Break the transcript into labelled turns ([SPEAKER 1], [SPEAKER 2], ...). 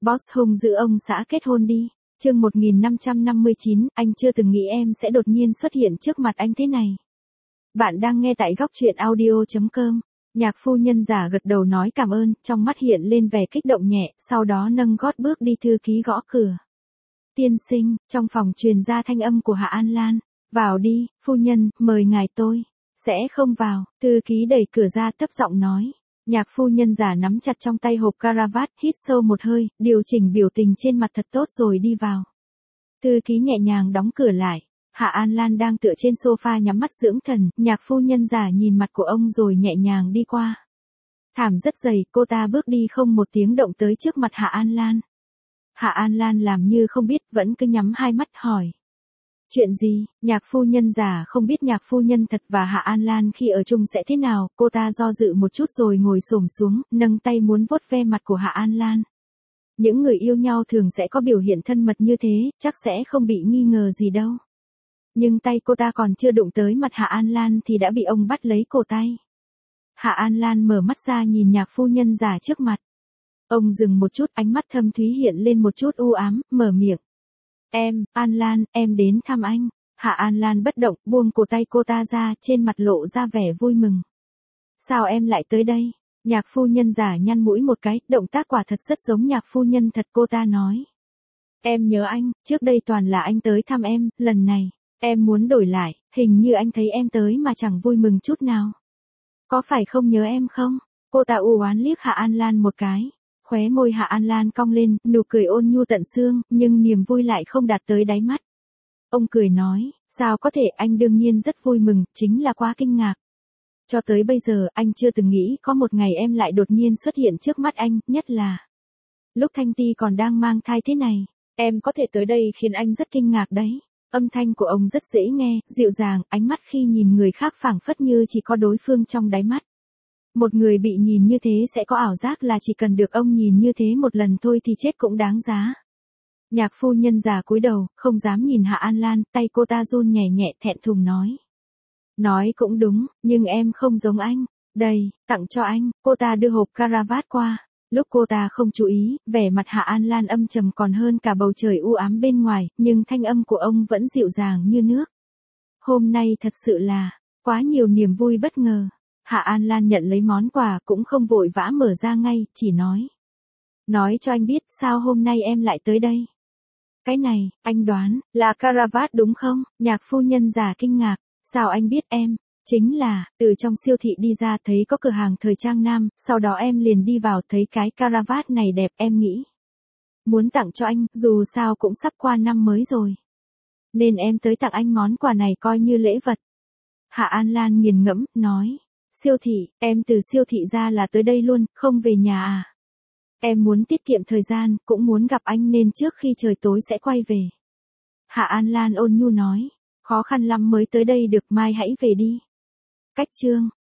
[SPEAKER 1] Boss hung dữ ông xã kết hôn đi. Chương 1559, anh chưa từng nghĩ em sẽ đột nhiên xuất hiện trước mặt anh thế này. Bạn đang nghe tại góc truyện audio.com. Nhạc phu nhân giả gật đầu nói cảm ơn, trong mắt hiện lên vẻ kích động nhẹ, sau đó nâng gót bước đi. Thư ký gõ cửa. Tiên sinh, trong phòng truyền ra thanh âm của Hạ An Lan. Vào đi, phu nhân, mời ngài tôi. Sẽ không vào, thư ký đẩy cửa ra thấp giọng nói. Nhạc phu nhân giả nắm chặt trong tay hộp caravat, hít sâu một hơi, điều chỉnh biểu tình trên mặt thật tốt rồi đi vào. Thư ký nhẹ nhàng đóng cửa lại. Hạ An Lan đang tựa trên sofa nhắm mắt dưỡng thần, nhạc phu nhân giả nhìn mặt của ông rồi nhẹ nhàng đi qua. Thảm rất dày, cô ta bước đi không một tiếng động tới trước mặt Hạ An Lan. Hạ An Lan làm như không biết, vẫn cứ nhắm hai mắt hỏi. Chuyện gì? Nhạc phu nhân giả không biết nhạc phu nhân thật và Hạ An Lan khi ở chung sẽ thế nào, cô ta do dự một chút rồi ngồi xổm xuống, nâng tay muốn vuốt ve mặt của Hạ An Lan. Những người yêu nhau thường sẽ có biểu hiện thân mật như thế, chắc sẽ không bị nghi ngờ gì đâu. Nhưng tay cô ta còn chưa đụng tới mặt Hạ An Lan thì đã bị ông bắt lấy cổ tay. Hạ An Lan mở mắt ra nhìn nhạc phu nhân giả trước mặt. Ông dừng một chút, ánh mắt thâm thúy hiện lên một chút u ám, mở miệng. An Lan, em đến thăm anh. Hạ An Lan bất động, buông cổ tay cô ta ra, trên mặt lộ ra vẻ vui mừng. Sao em lại tới đây? Nhạc phu nhân giả nhăn mũi một cái, động tác quả thật rất giống nhạc phu nhân thật, cô ta nói. Em nhớ anh, trước đây toàn là anh tới thăm em, lần này, em muốn đổi lại, hình như anh thấy em tới mà chẳng vui mừng chút nào. Có phải không nhớ em không? Cô ta u oán liếc Hạ An Lan một cái. Khóe môi Hạ An Lan cong lên, nụ cười ôn nhu tận xương, nhưng niềm vui lại không đạt tới đáy mắt. Ông cười nói, sao có thể, anh đương nhiên rất vui mừng, chính là quá kinh ngạc. Cho tới bây giờ, anh chưa từng nghĩ có một ngày em lại đột nhiên xuất hiện trước mắt anh, nhất là lúc Thanh Ti còn đang mang thai thế này. Em có thể tới đây khiến anh rất kinh ngạc đấy. Âm thanh của ông rất dễ nghe, dịu dàng, ánh mắt khi nhìn người khác phảng phất như chỉ có đối phương trong đáy mắt. Một người bị nhìn như thế sẽ có ảo giác là chỉ cần được ông nhìn như thế một lần thôi thì chết cũng đáng giá. Nhạc phu nhân già cúi đầu, không dám nhìn Hạ An Lan, tay cô ta run nhẹ nhẹ thẹn thùng nói. Nói cũng đúng, nhưng em không giống anh. Đây, tặng cho anh, cô ta đưa hộp caravat qua. Lúc cô ta không chú ý, vẻ mặt Hạ An Lan âm trầm còn hơn cả bầu trời u ám bên ngoài, nhưng thanh âm của ông vẫn dịu dàng như nước. Hôm nay thật sự là, quá nhiều niềm vui bất ngờ. Hạ An Lan nhận lấy món quà cũng không vội vã mở ra ngay, chỉ nói. Nói cho anh biết sao hôm nay em lại tới đây. Cái này, anh đoán, là caravat đúng không? Nhạc phu nhân già kinh ngạc, sao anh biết em? Chính là, từ trong siêu thị đi ra thấy có cửa hàng thời trang nam, sau đó em liền đi vào thấy cái caravat này đẹp, em nghĩ. Muốn tặng cho anh, dù sao cũng sắp qua năm mới rồi. Nên em tới tặng anh món quà này coi như lễ vật. Hạ An Lan nghiền ngẫm, nói. Siêu thị, em từ siêu thị ra là tới đây luôn, không về nhà à? Em muốn tiết kiệm thời gian, cũng muốn gặp anh nên trước khi trời tối sẽ quay về. Hạ An Lan ôn nhu nói, khó khăn lắm mới tới đây được, mai hãy về đi. Cách chương